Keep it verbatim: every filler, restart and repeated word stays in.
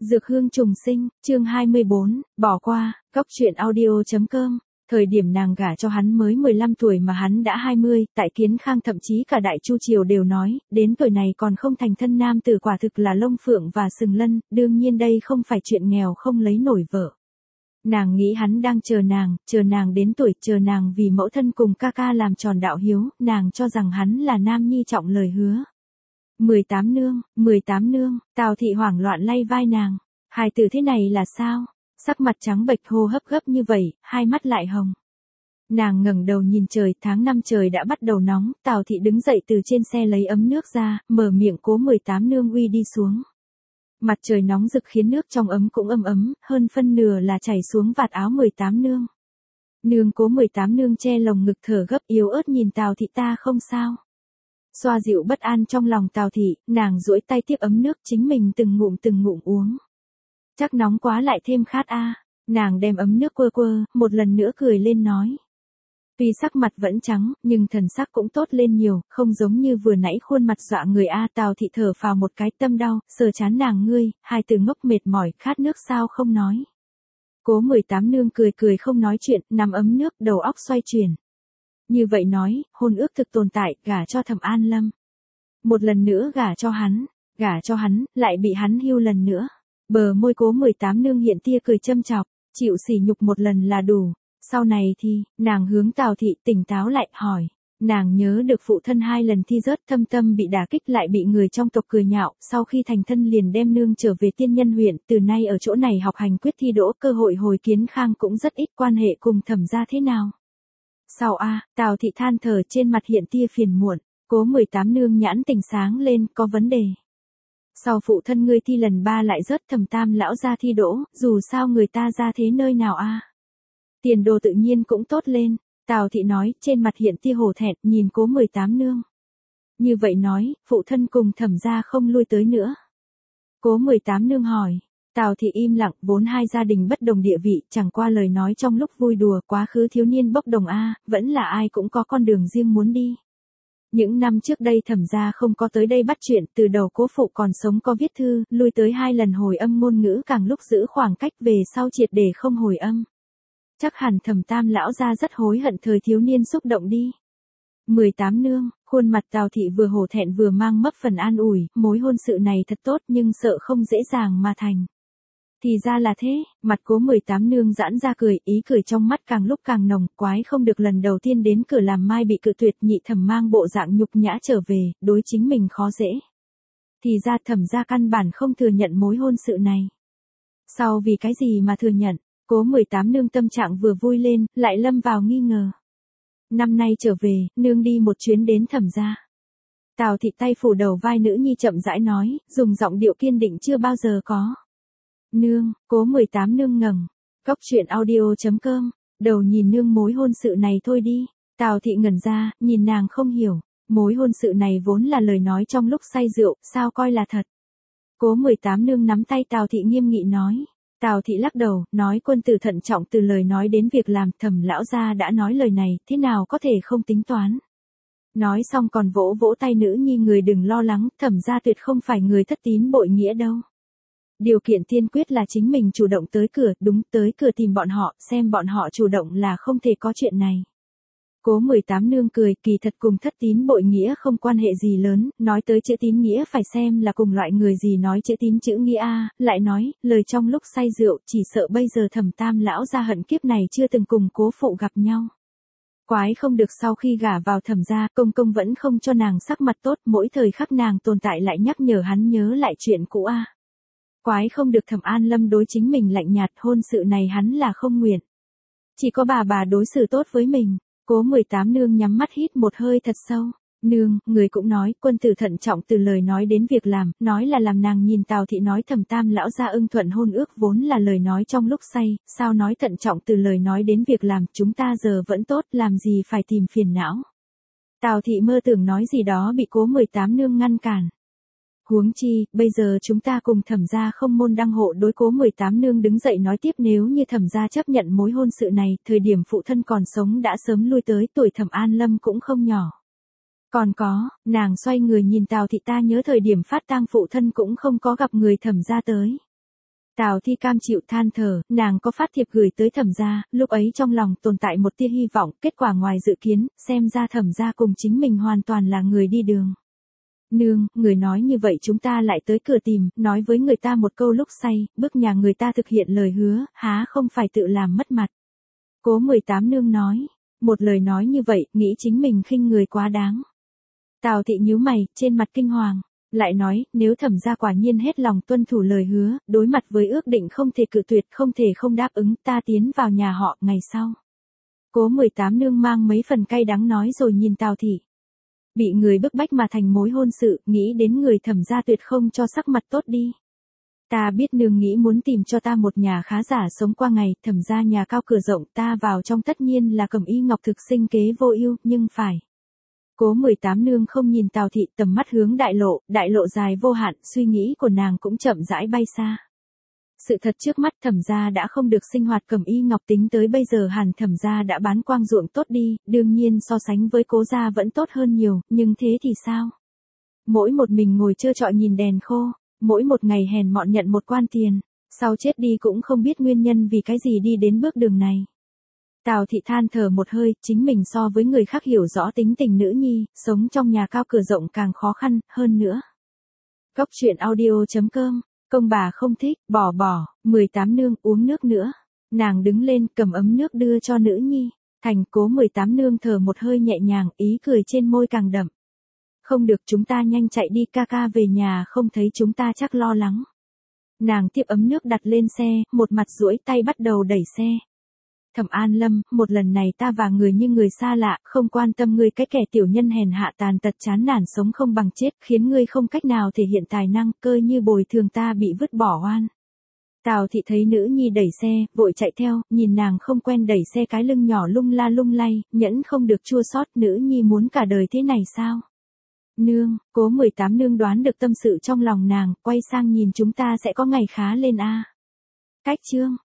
Dược hương trùng sinh, chương hai mươi bốn, bỏ qua, góc truyện audio.com. Thời điểm nàng gả cho hắn mới mười lăm tuổi mà hắn đã hai mươi, tại Kiến Khang thậm chí cả Đại Chu Triều đều nói, đến tuổi này còn không thành thân nam tử quả thực là lông phượng và sừng lân, đương nhiên đây không phải chuyện nghèo không lấy nổi vợ. Nàng nghĩ hắn đang chờ nàng, chờ nàng đến tuổi, chờ nàng vì mẫu thân cùng ca ca làm tròn đạo hiếu, nàng cho rằng hắn là nam nhi trọng lời hứa. mười tám nương, mười tám nương, Tào thị hoảng loạn lay vai nàng, hài tử thế này là sao? Sắc mặt trắng bệch hô hấp gấp như vậy, hai mắt lại hồng. Nàng ngẩng đầu nhìn trời, tháng năm trời đã bắt đầu nóng, Tào thị đứng dậy từ trên xe lấy ấm nước ra, mở miệng cố mười tám nương uy đi xuống. Mặt trời nóng rực khiến nước trong ấm cũng ấm ấm, hơn phân nửa là chảy xuống vạt áo mười tám nương. Nương cố mười tám nương che lồng ngực thở gấp yếu ớt nhìn Tào thị ta không sao. Xoa dịu bất an trong lòng Tào thị, nàng duỗi tay tiếp ấm nước chính mình từng ngụm từng ngụm uống. Chắc nóng quá lại thêm khát a. À. Nàng đem ấm nước quơ quơ, một lần nữa cười lên nói. Tuy sắc mặt vẫn trắng, nhưng thần sắc cũng tốt lên nhiều, không giống như vừa nãy khuôn mặt dọa người a. À, Tào thị thở phào một cái tâm đau, sờ chán nàng ngươi, hai từ ngốc mệt mỏi, khát nước sao không nói. Cố mười tám nương cười cười không nói chuyện, nằm ấm nước, đầu óc xoay chuyển. Như vậy nói, hôn ước thực tồn tại, gả cho Thẩm An Lâm. Một lần nữa gả cho hắn, gả cho hắn, lại bị hắn hưu lần nữa. Bờ môi cố mười tám nương hiện tia cười châm chọc, chịu sỉ nhục một lần là đủ. Sau này thì, nàng hướng Tào thị tỉnh táo lại, hỏi. Nàng nhớ được phụ thân hai lần thi rớt thâm tâm bị đả kích lại bị người trong tộc cười nhạo, sau khi thành thân liền đem nương trở về Tiên Nhân huyện, từ nay ở chỗ này học hành quyết thi đỗ, cơ hội hồi Kiến Khang cũng rất ít, quan hệ cùng Thẩm gia thế nào. Sau a, à, Tào thị than thở trên mặt hiện tia phiền muộn, cố mười tám nương nhãn tỉnh sáng lên, có vấn đề. Sau phụ thân ngươi thi lần ba lại rớt Thẩm tam lão ra thi đỗ, dù sao người ta ra thế nơi nào a. À? Tiền đồ tự nhiên cũng tốt lên, Tào thị nói, trên mặt hiện tia hổ thẹn, nhìn cố mười tám nương. Như vậy nói, phụ thân cùng Thẩm gia không lui tới nữa. Cố mười tám nương hỏi. Tào thị im lặng, vốn hai gia đình bất đồng địa vị, chẳng qua lời nói trong lúc vui đùa, quá khứ thiếu niên bốc đồng a, vẫn là ai cũng có con đường riêng muốn đi. Những năm trước đây Thẩm gia không có tới đây bắt chuyện, từ đầu cố phụ còn sống có viết thư, lui tới hai lần hồi âm ngôn ngữ càng lúc giữ khoảng cách, về sau triệt để không hồi âm. Chắc hẳn Thẩm tam lão gia rất hối hận thời thiếu niên xúc động đi. mười tám nương, khuôn mặt Tào thị vừa hổ thẹn vừa mang mấp phần an ủi, mối hôn sự này thật tốt nhưng sợ không dễ dàng mà thành. Thì ra là thế, mặt cố mười tám nương giãn ra cười, ý cười trong mắt càng lúc càng nồng, quái không được lần đầu tiên đến cửa làm mai bị cự tuyệt, nhị Thẩm mang bộ dạng nhục nhã trở về, đối chính mình khó dễ. Thì ra Thẩm gia căn bản không thừa nhận mối hôn sự này. Sau vì cái gì mà thừa nhận, cố mười tám nương tâm trạng vừa vui lên, lại lâm vào nghi ngờ. Năm nay trở về, nương đi một chuyến đến Thẩm gia. Tào thị tay phủ đầu vai nữ nhi chậm rãi nói, dùng giọng điệu kiên định chưa bao giờ có. Nương, cố mười tám nương ngẩng, góc truyện audio.com, đầu nhìn nương mối hôn sự này thôi đi. Tào thị ngẩn ra, nhìn nàng không hiểu, mối hôn sự này vốn là lời nói trong lúc say rượu, sao coi là thật. Cố mười tám nương nắm tay Tào thị nghiêm nghị nói. Tào thị lắc đầu, nói quân tử thận trọng từ lời nói đến việc làm, Thẩm lão gia đã nói lời này, thế nào có thể không tính toán. Nói xong còn vỗ vỗ tay nữ nhi người đừng lo lắng, Thẩm gia tuyệt không phải người thất tín bội nghĩa đâu. Điều kiện tiên quyết là chính mình chủ động tới cửa, đúng tới cửa tìm bọn họ, xem bọn họ chủ động là không thể có chuyện này. Cố mười tám nương cười, kỳ thật cùng thất tín bội nghĩa không quan hệ gì lớn, nói tới chữ tín nghĩa phải xem là cùng loại người gì nói chữ tín chữ nghĩa a, lại nói, lời trong lúc say rượu, chỉ sợ bây giờ Thẩm tam lão gia hận kiếp này chưa từng cùng cố phụ gặp nhau. Quái không được sau khi gả vào Thẩm gia, công công vẫn không cho nàng sắc mặt tốt, mỗi thời khắc nàng tồn tại lại nhắc nhở hắn nhớ lại chuyện cũ a. Quái không được Thẩm An Lâm đối chính mình lạnh nhạt, hôn sự này hắn là không nguyện. Chỉ có bà bà đối xử tốt với mình. Cố mười tám nương nhắm mắt hít một hơi thật sâu. Nương, người cũng nói, quân tử thận trọng từ lời nói đến việc làm, nói là làm nàng nhìn Tào thị nói Thẩm tam lão gia ưng thuận hôn ước vốn là lời nói trong lúc say, sao nói thận trọng từ lời nói đến việc làm, chúng ta giờ vẫn tốt, làm gì phải tìm phiền não. Tào thị mơ tưởng nói gì đó bị cố mười tám nương ngăn cản. Huống chi, bây giờ chúng ta cùng Thẩm gia không môn đăng hộ đối. Cố mười tám nương đứng dậy nói tiếp, nếu như Thẩm gia chấp nhận mối hôn sự này, thời điểm phụ thân còn sống đã sớm lui tới, tuổi Thẩm An Lâm cũng không nhỏ. Còn có, nàng xoay người nhìn Tào thị, ta nhớ thời điểm phát tang phụ thân cũng không có gặp người Thẩm gia tới. Tào Thi cam chịu than thở, nàng có phát thiệp gửi tới Thẩm gia, lúc ấy trong lòng tồn tại một tia hy vọng, kết quả ngoài dự kiến, xem ra Thẩm gia cùng chính mình hoàn toàn là người đi đường. Nương, người nói như vậy chúng ta lại tới cửa tìm, nói với người ta một câu lúc say, bức nhà người ta thực hiện lời hứa, há không phải tự làm mất mặt. Cố mười tám nương nói, một lời nói như vậy, nghĩ chính mình khinh người quá đáng. Tào Thị nhíu mày, trên mặt kinh hoàng, lại nói, nếu Thẩm gia quả nhiên hết lòng tuân thủ lời hứa, đối mặt với ước định không thể cự tuyệt, không thể không đáp ứng, ta tiến vào nhà họ, ngày sau. Cố mười tám nương mang mấy phần cay đắng nói rồi nhìn Tào Thị. Bị người bức bách mà thành mối hôn sự, nghĩ đến người Thẩm gia tuyệt không cho sắc mặt tốt đi. Ta biết nương nghĩ muốn tìm cho ta một nhà khá giả sống qua ngày, Thẩm gia nhà cao cửa rộng, ta vào trong tất nhiên là Cẩm Y Ngọc thực sinh kế vô ưu, nhưng phải. Cố mười tám nương không nhìn Tào Thị, tầm mắt hướng đại lộ, đại lộ dài vô hạn, suy nghĩ của nàng cũng chậm rãi bay xa. Sự thật trước mắt Thẩm gia đã không được sinh hoạt Cẩm Y Ngọc, tính tới bây giờ hẳn Thẩm gia đã bán quang ruộng tốt đi, đương nhiên so sánh với Cố gia vẫn tốt hơn nhiều, nhưng thế thì sao? Mỗi một mình ngồi trơ trọi nhìn đèn khô, mỗi một ngày hèn mọn nhận một quan tiền, sau chết đi cũng không biết nguyên nhân vì cái gì đi đến bước đường này. Tào Thị than thở một hơi, chính mình so với người khác hiểu rõ tính tình nữ nhi, sống trong nhà cao cửa rộng càng khó khăn, hơn nữa. Góc truyện audio chấm com, công bà không thích, bỏ bỏ, mười tám nương uống nước nữa. Nàng đứng lên cầm ấm nước đưa cho nữ nhi, thành Cố mười tám nương thở một hơi nhẹ nhàng, ý cười trên môi càng đậm. Không được, chúng ta nhanh chạy đi, ca ca về nhà không thấy chúng ta chắc lo lắng. Nàng tiếp ấm nước đặt lên xe, một mặt duỗi tay bắt đầu đẩy xe. Thẩm An Lâm, một lần này ta và người như người xa lạ, không quan tâm ngươi cái kẻ tiểu nhân hèn hạ tàn tật chán nản sống không bằng chết, khiến ngươi không cách nào thể hiện tài năng, cơ như bồi thường ta bị vứt bỏ oan. Tào Thị thấy nữ nhi đẩy xe, vội chạy theo, nhìn nàng không quen đẩy xe cái lưng nhỏ lung la lung lay, nhẫn không được chua xót, nữ nhi muốn cả đời thế này sao? Nương, Cố mười tám nương đoán được tâm sự trong lòng nàng, quay sang nhìn chúng ta sẽ có ngày khá lên a. Cách chương